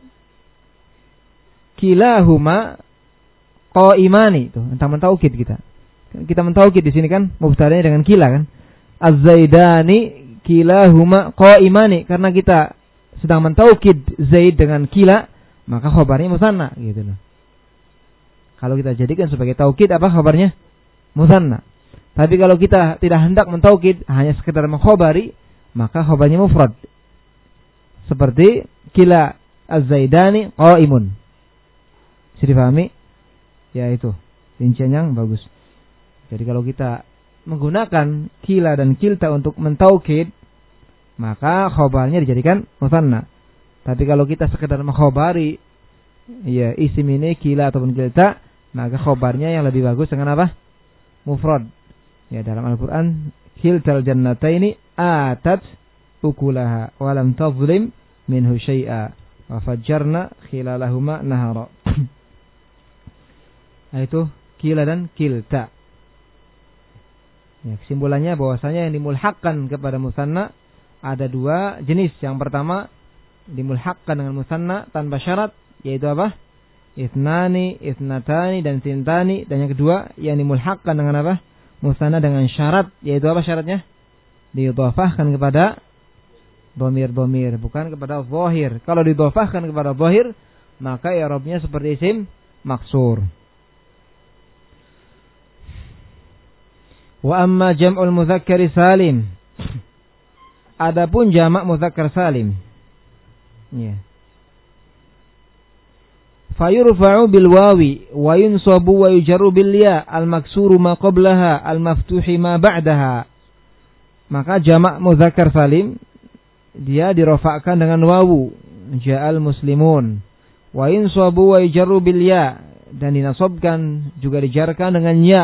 kilahuma qaimani, itu tentang mentaukid kita. Kita mentaukid di sini kan mubtada'nya dengan kila kan. Az-Zaidani kilahuma qaimani, karena kita sedang mentaukid Zaid dengan kila, maka khabarnya mutsanna gitu loh. Kalau kita jadikan sebagai taukid, apa khabarnya? Mutsanna. Tapi kalau kita tidak hendak mentaukid, hanya sekedar mengkhabari, maka khabarnya mufrad. Seperti kila az-Zaidani qaimun. Bisa dipahami? Ya itu, rincian yang bagus. Jadi kalau kita menggunakan kila dan kilta untuk mentaukid, maka khabarnya dijadikan mutsanna. Tapi kalau kita sekedar mengkhabari, ya, isim ini kila ataupun kilta, maka khabarnya yang lebih bagus dengan apa? Mufrad. Ya, dalam Al-Quran, kiltal jannataini atat ukulaha walam tazlim minhu syai'a wa fajjarna khilalahuma nahara. Nah, itu kila dan kilta. Ya, kesimpulannya bahwasanya yang dimulhaqkan kepada mutsanna ada dua jenis. Yang pertama, dimulhaqkan dengan mutsanna tanpa syarat, yaitu apa? Ithnani, ithnatani, dan sintani. Dan yang kedua, yang dimulhaqkan dengan apa? Mutsanna dengan syarat, yaitu apa syaratnya? Diidhafahkan kepada dhamir-dhamir, bukan kepada zahir. Kalau diidhafahkan kepada zahir, maka i'rabnya seperti isim maksur. Wa amma jam'ul mudzakkar salim. Adapun jamak mudzakkar salim. Ya. Fayurfa'u bil wawi wa yunsabu wa yujarru bil ya al maksuru ma qablaha al maftuhi ma ba'daha. Maka jamak mudzakkar salim dia dirofakkan dengan wawu, ja'al muslimun, wa yunsabu wa yujarru bil ya, dan dinasabkan juga dijarkan dengan ya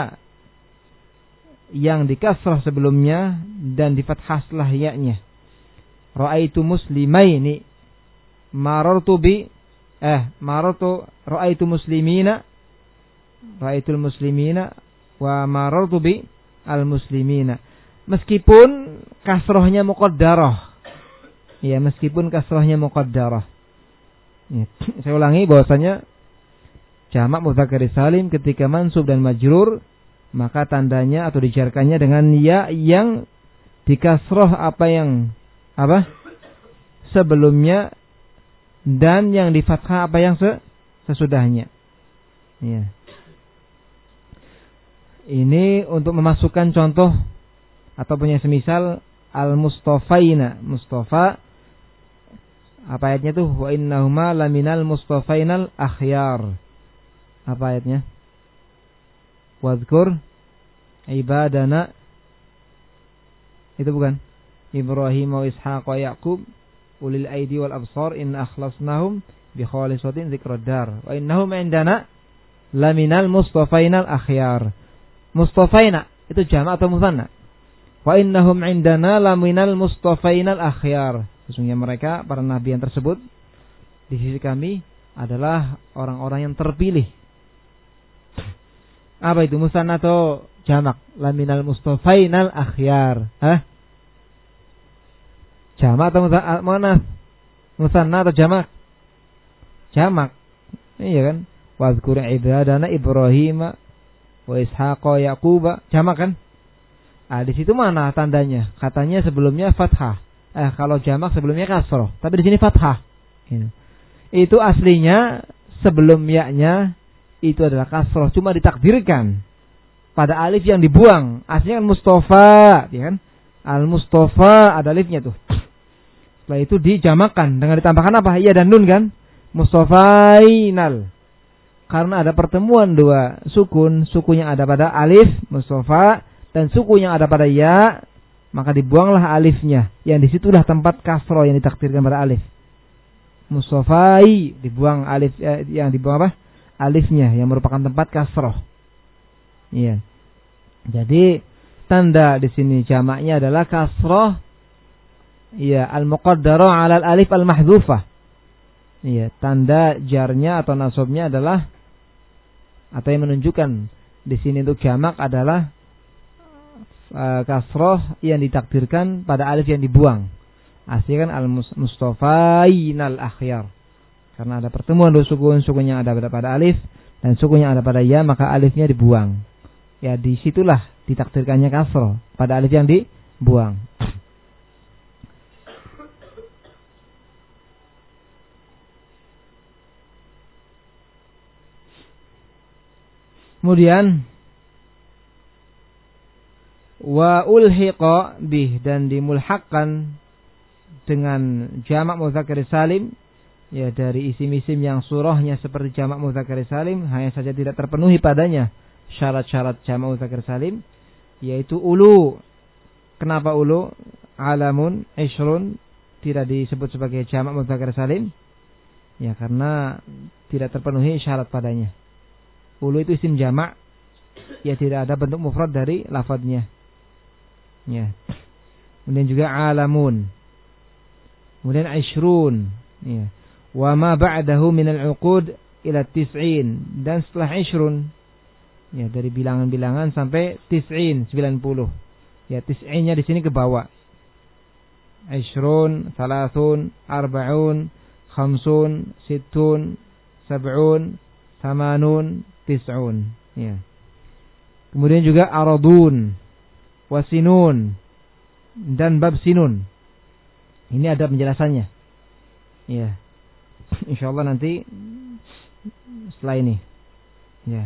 yang dikasrah sebelumnya dan di fathah setelah ya-nya. Ra'aitu muslimaini, marartu bi eh marartu ra'aitu muslimina, ra'aitul muslimina wa marartu bi al muslimina. Meskipun kasrohnya muqaddarah, ya, meskipun kasrohnya muqaddarah. Ya, saya ulangi bahwasanya jamak mudzakkar salim ketika mansub dan majrur, maka tandanya atau dijarkannya dengan ya yang dikasroh apa yang apa sebelumnya dan yang di fathah apa yang sesudahnya. Ya. Ini untuk memasukkan contoh atau punya semisal al-mustafaina. Mustafa, apa ayatnya tuh? Wa innahuma laminal mustafainal akhyar. Apa ayatnya? Wadhkur ibadana, itu bukan? Ibrahim wa Ishaq wa Yaqub ulil aidi wal absar inna akhlasnahum bi khalisatin dzikrad dar wa innahum indana laminal mustafainal akhyar. Mustafaina itu jamak atau mutsanna? Wa innahum indana laminal mustafainal akhyar. Sesungguhnya mereka para nabi yang tersebut di sisi kami adalah orang-orang yang terpilih. Apa itu, mutsanna atau jamak? Laminal mustafainal akhyar. Hah? Jamak atau mu'annas? Mutsanna atau jamak? Jamak. Iya kan? Wadhkur ibadana Ibrahim wa Ishaq wa Yaqub. Jamak kan? Ah, di situ mana tandanya? Katanya sebelumnya fathah. Eh, kalau jamak sebelumnya kasroh. Tapi di sini fathah. Gitu. Itu aslinya sebelum ya-nya itu adalah kasroh, cuma ditakdirkan pada alif yang dibuang. Aslinya kan Mustafa, ya kan? Al-Mustafa ada alifnya tuh. Setelah itu dijamakan dengan ditambahkan apa? Ya dan nun kan? Mustafainal. Karena ada pertemuan dua sukun, suku yang ada pada alif Mustafa dan suku yang ada pada ya, maka dibuanglah alifnya. Yang disitulah tempat kasroh yang ditakdirkan pada alif. Mustafai dibuang alif, eh, yang dibuang apa? Alifnya yang merupakan tempat kasroh. Iya. Jadi tanda di sini jamaknya adalah kasrah, iya, al-muqaddarah 'ala al-alif al-mahdhufah. Iya, tanda jarnya atau nasabnya adalah, atau yang menunjukkan di sini untuk jamak adalah uh, kasrah yang ditakdirkan pada alif yang dibuang. Aslinya kan al-mustafainal akhyar. Karena ada pertemuan dua sukun, sukun yang ada pada alif dan sukun yang ada pada ya, maka alifnya dibuang. Ya, disitulah ditakdirkannya kasrah pada alif yang dibuang. Kemudian wa ulhiqa bih, dan dimulhaqkan dengan jamak mudzakkar salim, ya, dari isim-isim yang surahnya seperti jamak mudzakkar salim, hanya saja tidak terpenuhi padanya syarat-syarat jamak mudzakkar salim, yaitu ulu. Kenapa ulu? Alamun, ishrun tidak disebut sebagai jamak mudzakkar salim, ya, karena tidak terpenuhi syarat padanya. Ulu itu isim jamak, ya, tidak ada bentuk mufrad dari lafadznya. Ya. Kemudian juga alamun. Kemudian ishrun, ya. Wa ma ba'dahu min al-uqud ila tis'in, dan setelah ishrun, ya, dari bilangan-bilangan sampai tis'in, sembilan puluh. Ya, tis'innya di sini ke bawah. Ishrun, thalathun, arba'un, khamsun, sittun, sab'un, thamanun, tis'un, ya. Kemudian juga aradun, wasinun, dan bab sinun. Ini ada penjelasannya. Ya. Insyaallah nanti setelah ini. Ya.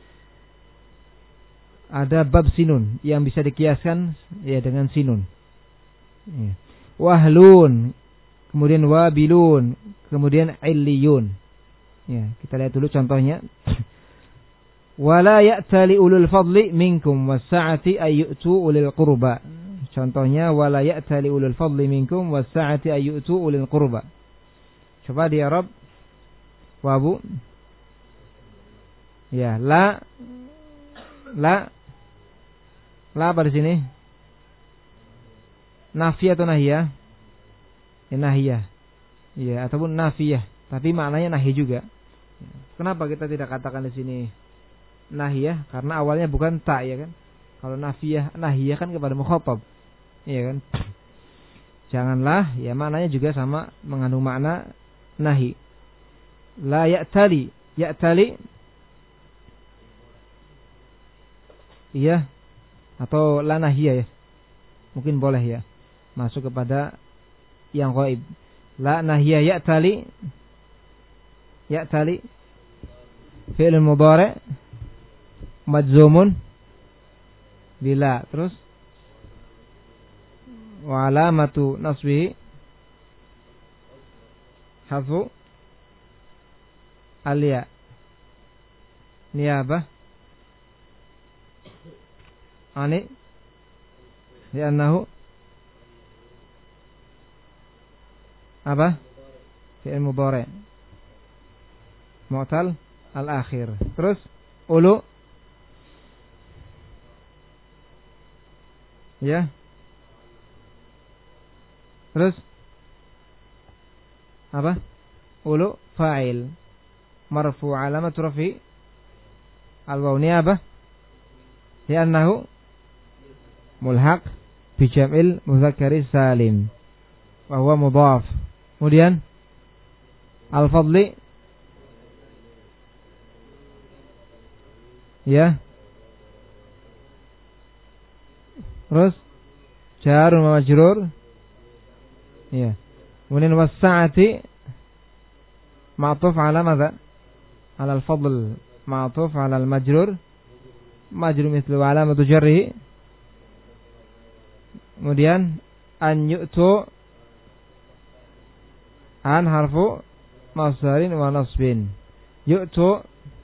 Ada bab sinun yang bisa dikiaskan, ya, dengan sinun. Ya. Wahlun, kemudian wabilun, kemudian illiyun. Ya, kita lihat dulu contohnya. Wala ya'tali ulul fadli minkum was-sa'ati ay yu'tu ulil qurba. Contohnya wala ya'tali ulul fadli minkum was-sa'ati ay yu'tu ulil qurba. Coba di Arab. Wabu. Ya, la la la apa di sini? Nafiyah atau nahiyah? Ya, nahiyah. Ya, ataupun nafiyah, tapi maknanya nahi juga. Kenapa kita tidak katakan di sini nahiyah? Karena awalnya bukan ta, ya kan? Kalau nafiyah, nahiyah kan kepada mukhatab, iya kan? Janganlah, ya, maknanya juga sama, mengandung makna nahi. La ya'tali, ya'tali, iya, atau la nahiyah, ya, mungkin boleh, ya, masuk kepada yang ghaib. La nahiyah ya'tali, ya'tali fi'il mudhari' majzumun bila, terus wa alamatu nasbihi hadfu al-ya. Niyabah ani li'annahu apa? Fi'il mudhari' mu'tal al-akhir. Terus ulu, ya. Terus apa? Ulu fa'il marfu' alamat rafi al-waw niyabah li'annahu mulhaq bi jam'il mudzakkari salim wa huwa mudhaf. Kemudian al-fadli, ya. Terus jar wa majrur, ya. Kemudian was-sa'ati ma'tuf 'ala madza? 'ala al-fadl, ma'tuf 'ala al-majrur, majrur mithlu 'alamatu jarrihi. Kemudian an yu'tu, an harfu masdarin wa nasbin. Yu'tu,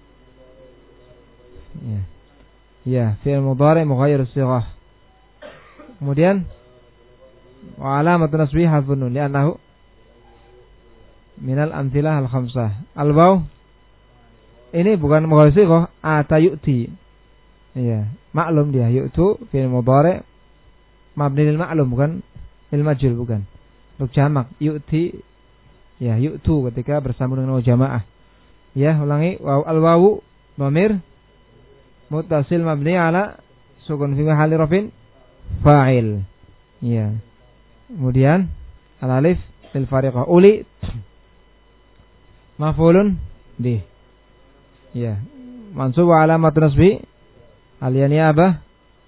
ya, ya, fi'il mudhari' mughayyir as-sighah. Kemudian wa alamatu nasbihi hadfun nun li'annahu minal amthilah al-khamsah. Al-waw ini bukan mughayyir as-sighah, ata yu'ti. Iya, maklum dia yu'tu fi'il mudhari' mabni lil ma'lum bukan lil majhul bukan. Untuk jamak yu'ti ya yu'tu ketika bersambung dengan jamaah. Ya, ulangi waw al wawu dhamir muttasil mabni ala sukun fi mahalli rafin fa'il. Ya. Kemudian al alif lil fariqah uli maf'ulun bih. Ya. Mansub wa alamat nasbi al-yaniyabah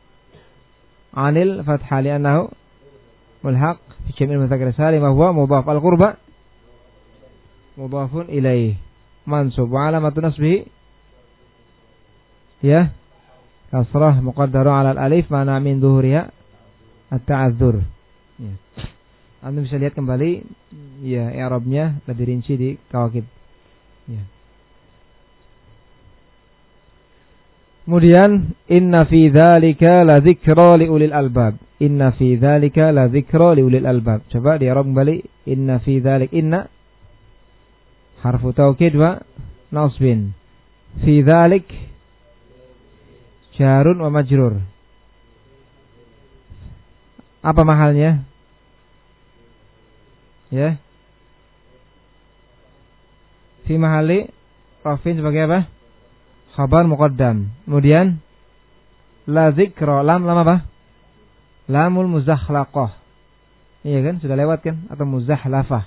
anil fathah li'annahu mulhaq fi jam'il mudzakkar salim wa huwa mudhaf al-qurba mudhafun ilaih. Mansub wa alamat nasbi ya kasrah muqaddarah 'ala al-alif mana min dhuhriha at-ta'adzur. Ya. Anda bisa lihat kembali ya i'rabnya lebih rinci di Kawakib. Ya. Kemudian inna fi dzalika la dzikra li ulil albab. Inna fi dzalika la dzikra li ulil albab. Coba di i'rab kembali inna fi dzalik inna harfu taukid wa nasbin. Fi dzalik jarun wa majrur. Apa mahalnya? Ya. Fi mahalli rafin sebagai apa? Khabar muqaddam. Kemudian la dzikra lam lam apa? Lamul muzakhlaqah. Iya kan? Sudah lewat kan? Atau muzahlafah.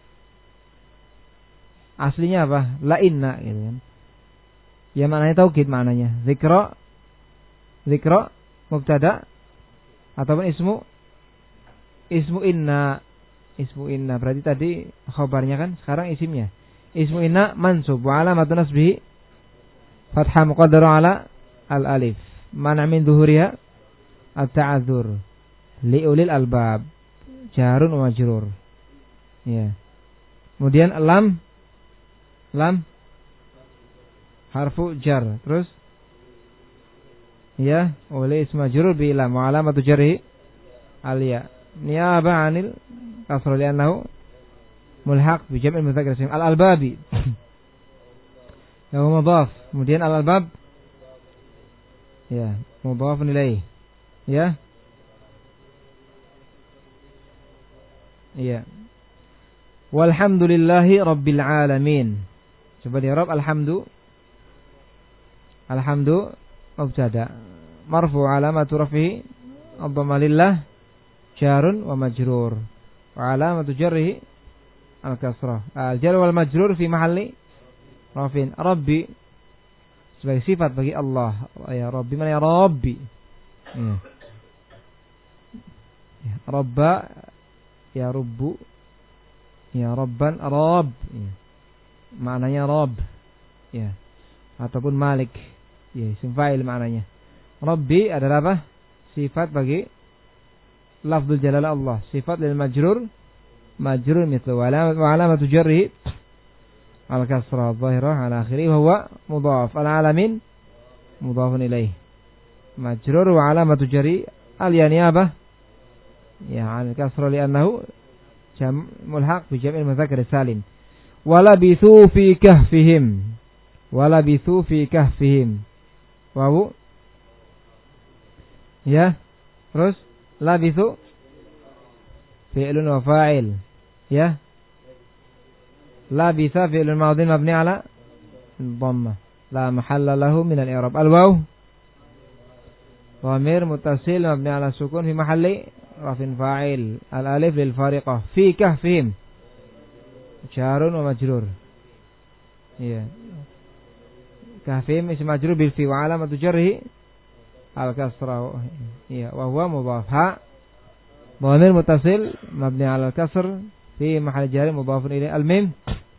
Aslinya apa? La inna gitu kan. Ya maknanya taukid maknanya. Dzikra dzikra mubtada ataupun ismu ismu inna. Ismu inna berarti tadi khabarnya kan, sekarang isimnya. Ismu inna mansub wa alamatun nasbihi fathah muqaddarah ala al-alif. Mana min dhuhuriha at-ta'adzur. Li'ulil albab. Jarun wa majrur. Ya. Kemudian lam lam harfu jar. Terus ya, oleh ism majrur bi lam wa alamatu jarhi al-ya. Niyaba 'anil kasra li'annahu mulhaq bi jam'il mudzakkar salim al-albabi. Ya mudhaf. Kemudian al-albab ya mudhafun ilaih. Ya. Iya. Walhamdulillahi rabbil alamin. Coba di i'rab alhamdu. Alhamdu mubtada. Marfu alamatu rafihi ad-dhamma lillah jarun wa majrur. Wa alamatu jarrihi al-kasrah. Al-jar wal majrur fi mahalli rafin. Rabbi sebagai sifat bagi Allah. Ya Rabbi, mana ya Rabbi? Ya. Ya, Rabba ya Rabbu. Ya Rabban Rabb. Ya. Maknanya Rabb. Ya. Ataupun Malik. Ya, isim fa'il maknanya. Rabbi adalah apa? Sifat bagi lafzul jalalah Allah. Sifat lil majrur majrur mithlu wa alamatu jarri al-kasrah adh-dhahirah ala akhirih wa huwa mudhaf. Al-alamin mudhafun ilaih. Majrur wa alamatu jarri al-yaniyabah ya al-kasrah li'annahu jam mulhaq bi jam'il mudzakkar salim. Wala bithu fi kahfihim. Wala bithu fi kahfihim. Wawu ya. Terus labithu fi'lun wa fa'il. Ya. Labitha fi'lun madhin mabni ala dhamma la mahalla lahu min al-i'rab. Al-waw dhamir muttasil mabni ala sukun fi mahalli rafin fa'il. Al-alif lil fariqah fi kahfihim jarun wa majrur. Ya. Kahfihim ism majrur bil fi wa alamatu jarhi al-kasrah. Ya, wa huwa mudhaf. Ha dhamir muttasil mabni ala al-kasr fi mahall jar mudhafun ilayh. Al-mim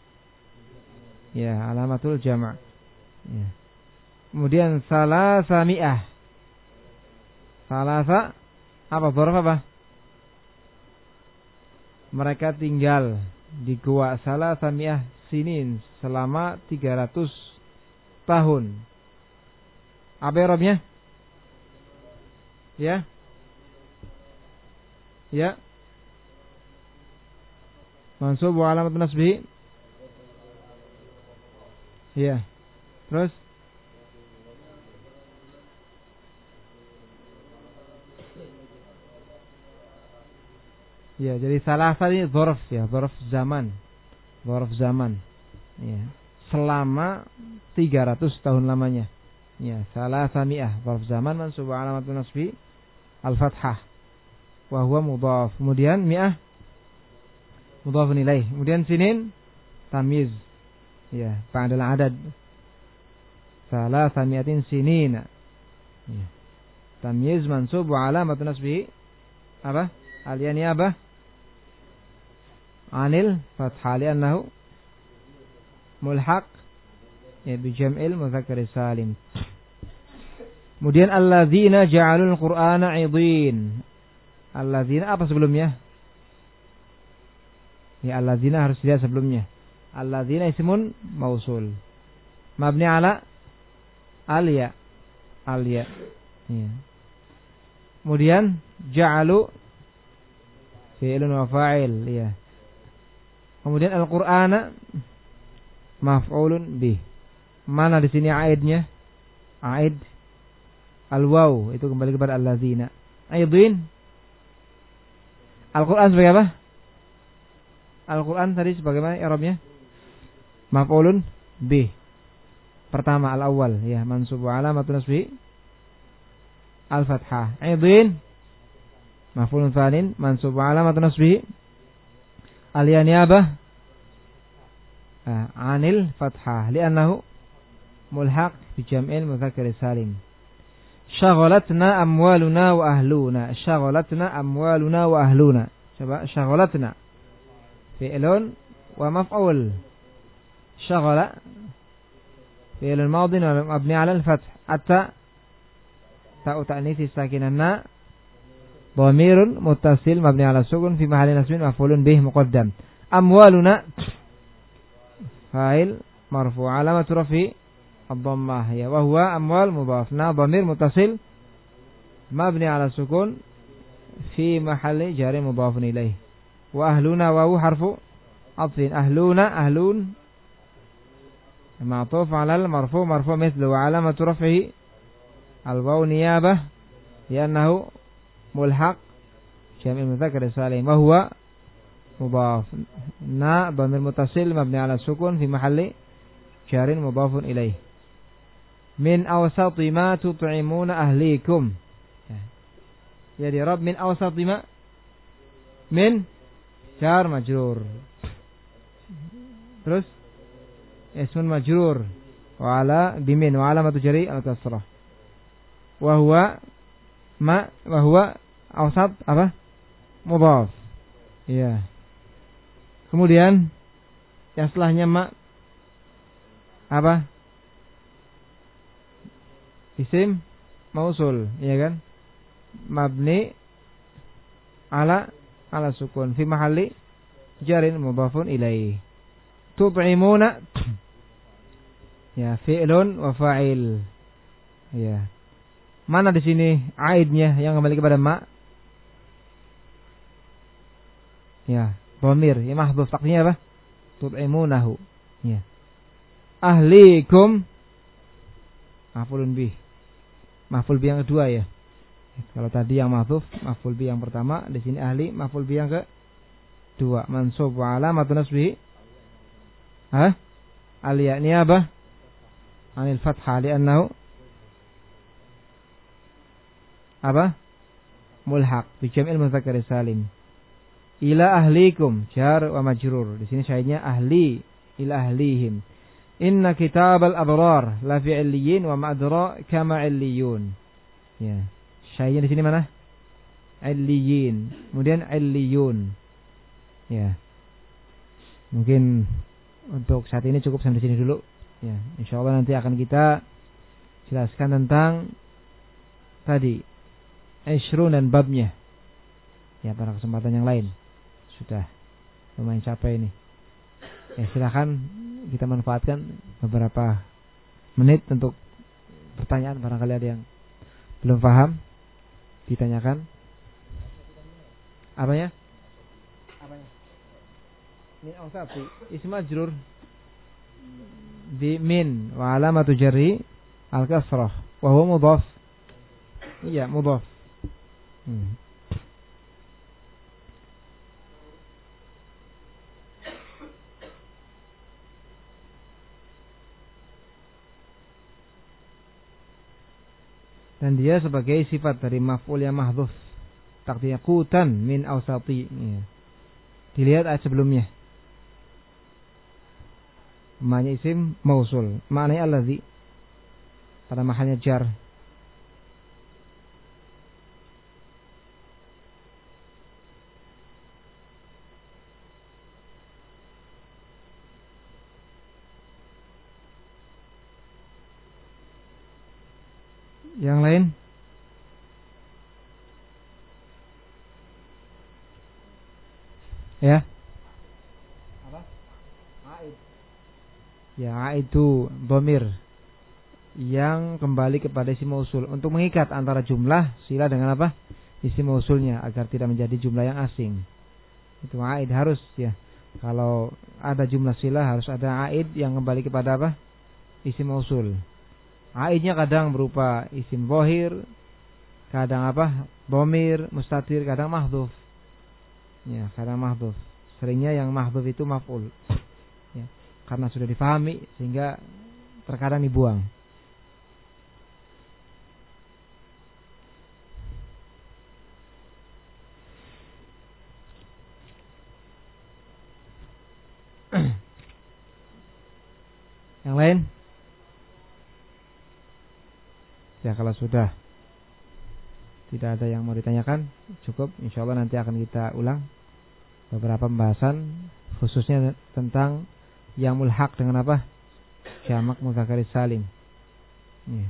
ya alamatul jama'. Ya. Kemudian salasa mi'ah. Salasa apa dzaraf apa? Mereka tinggal di gua salasa mi'ah sinin selama tiga ratus tahun. Apa i'rabnya? Ya. Ya. Mansub wa alamat nasbihi. Ya. Terus Ya, jadi salasa ini dzarf ya, dzarf zaman. Dzarf zaman. Ya. Selama tiga ratus tahun lamanya. Ya, salasa mi'ah dzarf zaman mansub alamatun nasbi al-fathah. Wa huwa mudhaf. Kemudian mi'ah mudhafun ilaih. Kemudian sinin tamyiz. Ya, ba'dal adad. Salasa mi'atin sinina. Ya. Tamyiz mansub wa alamatun nasbi apa? Aliyani apa? Anil fathah li'annahu mulhaq ya bi jam'il mudzakkar salim. Kemudian alladzina ja'alul qur'ana 'idin. Alladzina apa sebelumnya? Ya alladzina harus dilihat sebelumnya. Alladzina ismun mausul. Mabni ala alya. Alya. Ya. Kemudian ja'alu fi'lun wa fa'il ya. Kemudian Al-Qur'ana maf'ulun bih. Mana di sini aidnya? Aid al-waw itu kembali kepada alladzina. Aidin. Al-Qur'an sebagai apa? Al-Qur'an tadi sebagai mana i'rabnya? Maf'ulun bih. Pertama al-awwal ya, mansub wa alamatun nasbi al-fathah. Aidin maf'ulun tsanin mansub wa alamatun nasbi al-yaniyabah anil fathah li'annahu mulhaq bi jam'il mudzakkar salim. Syaghalatna amwaluna wa ahluna. Syaghalatna amwaluna wa ahluna. Coba syaghalatna fi'lun wa maf'ul. Syaghala fi'lun madin wa mabni 'ala al-fath. Atta ta'u ta'nits sakinanna dhamirun muttasil mabni 'ala sukun fi mahalli nasbin maf'ulun bih muqaddam. Amwaluna fa'il marfu' alamat rafi ad-dhammah ya wa huwa amwal mudhaf na dhamir muttasil mabni 'ala sukun fi mahalli jari mudhafun ilaih. Wa ahluna wa harfu atfin. Ahluna ahlun ma'tuf 'ala al-marfu' marfu' mithlu wa alamat raf'ihi al-waw niyabah li'annahu mulhaq jam'i mudzakkar salim wa huwa mudhaf na dhamir muttasil mabni 'ala sukun fi mahalli jarin mudhafun ilaih. Min awsati ma tut'imuna ahlikum. Ya di Rabb min awsati ma min jar majrur. Terus ismun majrur wa ala bimin wa alamatu jari al-kasrah. Wa huwa ma wa huwa awsat apa? Mudhaf. Iya. Kemudian yang setelahnya ma apa? Isim mausul, ya kan? Mabni ala ala sukun fi mahalli jarin mudhafun ilaih. Tut'imuna ya fi'lun wa fa'il. Ya. Mana di sini aidnya yang kembali kepada ma? Ya, dhamir, ya mahdhuf takdirnya apa? Tut'imunahu. Ya. Ahlikum maf'ulun bih. Maf'ul bih yang kedua ya. Kalau tadi yang mahdhuf, maf'ul bih yang pertama, di sini ahli maf'ul bih yang kedua. Mansub wa alamatun nasbihi ha? Al-ya niyabah anil fathah li'annahu apa? Mulhaq bi jam'il mudzakkar salim. Ila ahlikum jar wa majrur. Di sini syahidnya ahli ila ahlihim. Inna kitabal abrar la fi 'illiyin wa ma'dra kama 'illiyun. Ya. Syahidnya di sini mana? 'Illiyin. Kemudian 'illiyun. Ya. Mungkin untuk saat ini cukup sampai sini dulu. Ya, insyaallah nanti akan kita jelaskan tentang tadi Ishrun dan babnya. Ya, pada kesempatan yang lain. Sudah lumayan capek ini. Ya, silakan kita manfaatkan beberapa menit untuk pertanyaan, barangkali ada yang belum paham ditanyakan. Apanya? Apanya? Min awsati ism majrur bi min wa alamatu jarri al-kasrah wa huwa mudhaf. Iya, mudhaf. Hmm. Dan dia sebagai sifat dari maf'ul yang mahdhuf. Takdirnya qutan min awsati. Ya. Dilihat ayat sebelumnya. Maknanya isim mausul. Maknanya alladzi. Pada mahalnya jar. Yang lain? Ya. Apa? Aid. Ya, aid itu dhamir yang kembali kepada isim mausul untuk mengikat antara jumlah sila dengan apa? Isim mausulnya agar tidak menjadi jumlah yang asing. Itu aid harus ya. Kalau ada jumlah sila harus ada aid yang kembali kepada apa? Isim mausul. Aidnya kadang berupa isim zahir, kadang apa? Dhamir, mustatir, kadang mahdhuf. Ya, kadang mahdhuf. Seringnya yang mahdhuf itu maf'ul. Ya, karena sudah difahami sehingga terkadang dibuang. Yang lain? Ya, kalau sudah tidak ada yang mau ditanyakan, cukup. Insyaallah nanti akan kita ulang beberapa pembahasan khususnya tentang yang mulhaq dengan apa? Jamak mudzakkar salim. Ya.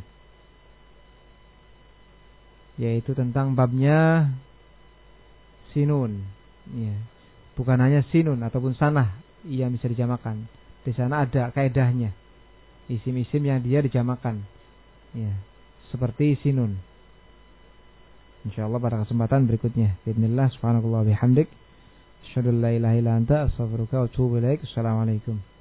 Yaitu tentang babnya sinun. Ya. Bukan hanya sinun ataupun sanah yang bisa dijamakan. Di sana ada kaidahnya. Isim-isim yang dia dijamakan. Ya. Seperti sinun. Insyaallah pada kesempatan berikutnya. Bismillah subhanallahi wa bihamdik. Asyhadu an la ilaha illa anta astaghfiruka wa atubu ilaik. Assalamualaikum.